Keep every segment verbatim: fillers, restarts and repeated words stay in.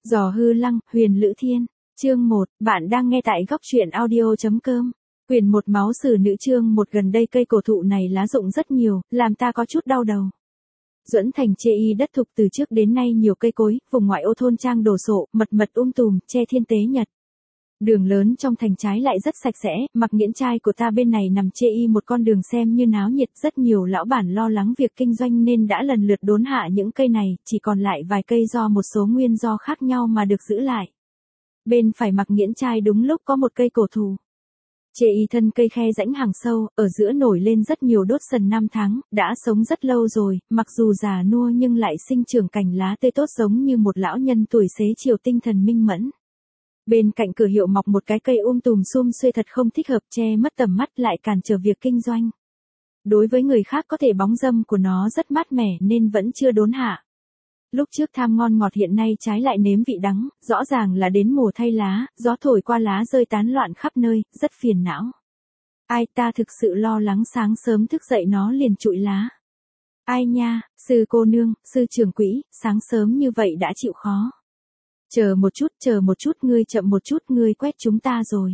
Giò hư lăng, huyền lữ thiên. Chương một, bạn đang nghe tại góc truyện audio chấm com. Quyền một máu sử nữ chương một. Gần đây cây cổ thụ này lá rụng rất nhiều, làm ta có chút đau đầu. Duẫn Thành chê y đất thục từ trước đến nay nhiều cây cối, vùng ngoại ô thôn trang đổ sộ, mật mật um tùm, che thiên tế nhật. Đường lớn trong thành trái lại rất sạch sẽ, Mặc Nghiễn trai của ta bên này nằm chê y một con đường xem như náo nhiệt, rất nhiều lão bản lo lắng việc kinh doanh nên đã lần lượt đốn hạ những cây này, chỉ còn lại vài cây do một số nguyên do khác nhau mà được giữ lại. Bên phải Mặc Nghiễn trai đúng lúc có một cây cổ thụ. Chê y thân cây khe rãnh hàng sâu, ở giữa nổi lên rất nhiều đốt sần năm tháng, đã sống rất lâu rồi, mặc dù già nua nhưng lại sinh trưởng cành lá tươi tốt giống như một lão nhân tuổi xế chiều tinh thần minh mẫn. Bên cạnh cửa hiệu mọc một cái cây um tùm sum xuê thật không thích hợp, che mất tầm mắt lại cản trở việc kinh doanh. Đối với người khác có thể bóng râm của nó rất mát mẻ nên vẫn chưa đốn hạ. Lúc trước tham ngon ngọt hiện nay trái lại nếm vị đắng, rõ ràng là đến mùa thay lá, gió thổi qua lá rơi tán loạn khắp nơi, rất phiền não. Ai ta thực sự lo lắng sáng sớm thức dậy nó liền trụi lá. Ai nha, sư cô nương, sư trưởng quỹ, sáng sớm như vậy đã chịu khó. Chờ một chút, chờ một chút, ngươi chậm một chút, ngươi quét chúng ta rồi.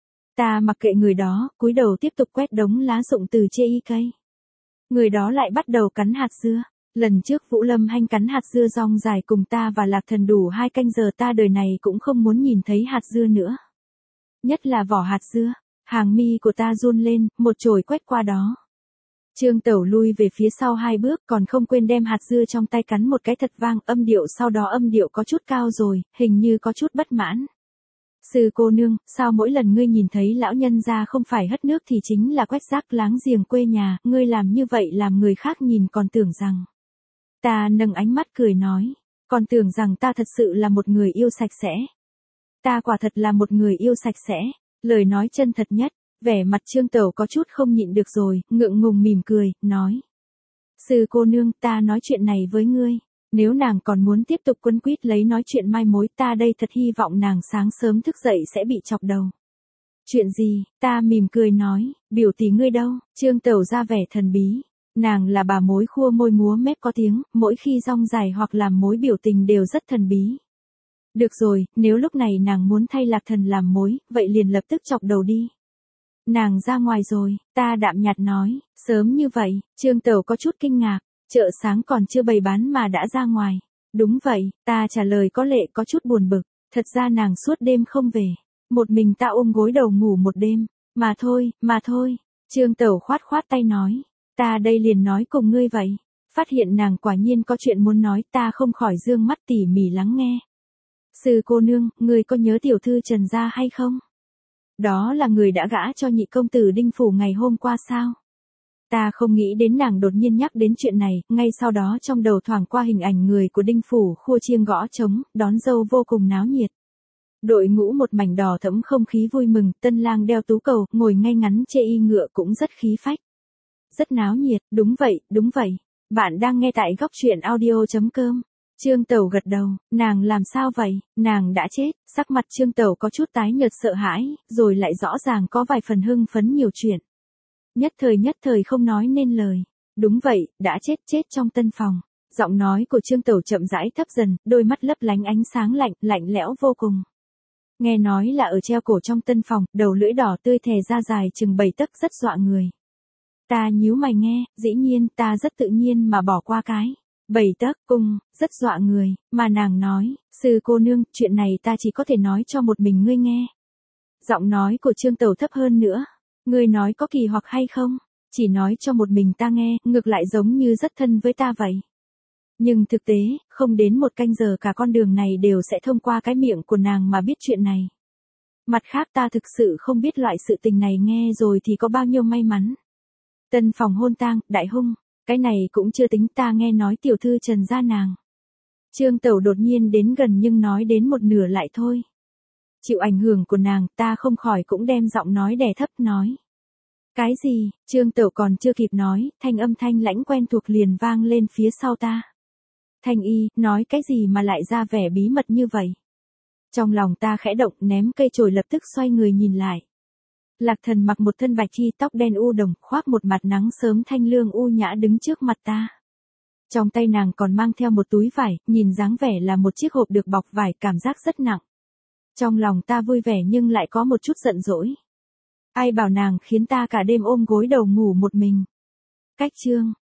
Ta mặc kệ người đó, cúi đầu tiếp tục quét đống lá rụng từ chê y cây. Người đó lại bắt đầu cắn hạt dưa. Lần trước Vũ Lâm Hanh cắn hạt dưa rong dài cùng ta và Lạc Thần đủ hai canh giờ, ta đời này cũng không muốn nhìn thấy hạt dưa nữa. Nhất là vỏ hạt dưa, hàng mi của ta run lên, một chổi quét qua đó. Trương Tẩu lui về phía sau hai bước, còn không quên đem hạt dưa trong tay cắn một cái thật vang, âm điệu sau đó âm điệu có chút cao rồi, hình như có chút bất mãn. Sư cô nương, sao mỗi lần ngươi nhìn thấy lão nhân gia không phải hất nước thì chính là quét rác láng giềng quê nhà, ngươi làm như vậy làm người khác nhìn còn tưởng rằng. Ta nâng ánh mắt cười nói, còn tưởng rằng ta thật sự là một người yêu sạch sẽ. Ta quả thật là một người yêu sạch sẽ, lời nói chân thật nhất. Vẻ mặt Trương Tẩu có chút không nhịn được rồi, ngượng ngùng mỉm cười, nói. Sư cô nương, ta nói chuyện này với ngươi. Nếu nàng còn muốn tiếp tục quấn quýt lấy nói chuyện mai mối, ta đây thật hy vọng nàng sáng sớm thức dậy sẽ bị chọc đầu. Chuyện gì? Ta mỉm cười nói, biểu tỷ ngươi đâu? Trương Tẩu ra vẻ thần bí. Nàng là bà mối khua môi múa mép có tiếng, mỗi khi rong dài hoặc làm mối biểu tình đều rất thần bí. Được rồi, nếu lúc này nàng muốn thay Lạc Thần làm mối, vậy liền lập tức chọc đầu đi. Nàng ra ngoài rồi, ta đạm nhạt nói, sớm như vậy, Trương Tẩu có chút kinh ngạc, chợ sáng còn chưa bày bán mà đã ra ngoài. Đúng vậy, ta trả lời có lệ có chút buồn bực, thật ra nàng suốt đêm không về, một mình ta ôm gối đầu ngủ một đêm, mà thôi, mà thôi, Trương Tẩu khoát khoát tay nói, ta đây liền nói cùng ngươi vậy. Phát hiện nàng quả nhiên có chuyện muốn nói, ta không khỏi dương mắt tỉ mỉ lắng nghe. Sư cô nương, ngươi có nhớ tiểu thư Trần gia hay không? Đó là người đã gả cho nhị công tử Đinh Phủ ngày hôm qua sao? Ta không nghĩ đến nàng đột nhiên nhắc đến chuyện này, ngay sau đó trong đầu thoảng qua hình ảnh người của Đinh Phủ khua chiêng gõ trống, đón dâu vô cùng náo nhiệt. Đội ngũ một mảnh đỏ thẫm không khí vui mừng, tân lang đeo tú cầu, ngồi ngay ngắn chê y ngựa cũng rất khí phách. Rất náo nhiệt, đúng vậy, đúng vậy. Bạn đang nghe tại góc truyện audio chấm com. Trương Tẩu gật đầu, nàng làm sao vậy, nàng đã chết, sắc mặt Trương Tẩu có chút tái nhợt sợ hãi, rồi lại rõ ràng có vài phần hưng phấn nhiều chuyện. Nhất thời nhất thời không nói nên lời. Đúng vậy, đã chết chết trong tân phòng. Giọng nói của Trương Tẩu chậm rãi thấp dần, đôi mắt lấp lánh ánh sáng lạnh, lạnh lẽo vô cùng. Nghe nói là ở treo cổ trong tân phòng, đầu lưỡi đỏ tươi thè ra dài chừng bảy tấc rất dọa người. Ta nhíu mày nghe, dĩ nhiên ta rất tự nhiên mà bỏ qua cái. Bảy tấc cung, rất dọa người, mà nàng nói, sư cô nương, chuyện này ta chỉ có thể nói cho một mình ngươi nghe. Giọng nói của Trương Tẩu thấp hơn nữa, ngươi nói có kỳ hoặc hay không, chỉ nói cho một mình ta nghe, ngược lại giống như rất thân với ta vậy. Nhưng thực tế, không đến một canh giờ cả con đường này đều sẽ thông qua cái miệng của nàng mà biết chuyện này. Mặt khác ta thực sự không biết loại sự tình này nghe rồi thì có bao nhiêu may mắn. Tân phòng hôn tang, đại hung. Cái này cũng chưa tính, ta nghe nói tiểu thư Trần gia nàng. Trương Tẩu đột nhiên đến gần nhưng nói đến một nửa lại thôi. Chịu ảnh hưởng của nàng, ta không khỏi cũng đem giọng nói đè thấp nói. Cái gì? Trương Tẩu còn chưa kịp nói, thanh âm thanh lãnh quen thuộc liền vang lên phía sau ta. Thanh y, nói cái gì mà lại ra vẻ bí mật như vậy? Trong lòng ta khẽ động, ném cây chổi lập tức xoay người nhìn lại. Lạc Thần mặc một thân bạch chi, tóc đen u đồng, khoác một mặt nắng sớm thanh lương u nhã đứng trước mặt ta. Trong tay nàng còn mang theo một túi vải, nhìn dáng vẻ là một chiếc hộp được bọc vải, cảm giác rất nặng. Trong lòng ta vui vẻ nhưng lại có một chút giận dỗi. Ai bảo nàng khiến ta cả đêm ôm gối đầu ngủ một mình. Cách chương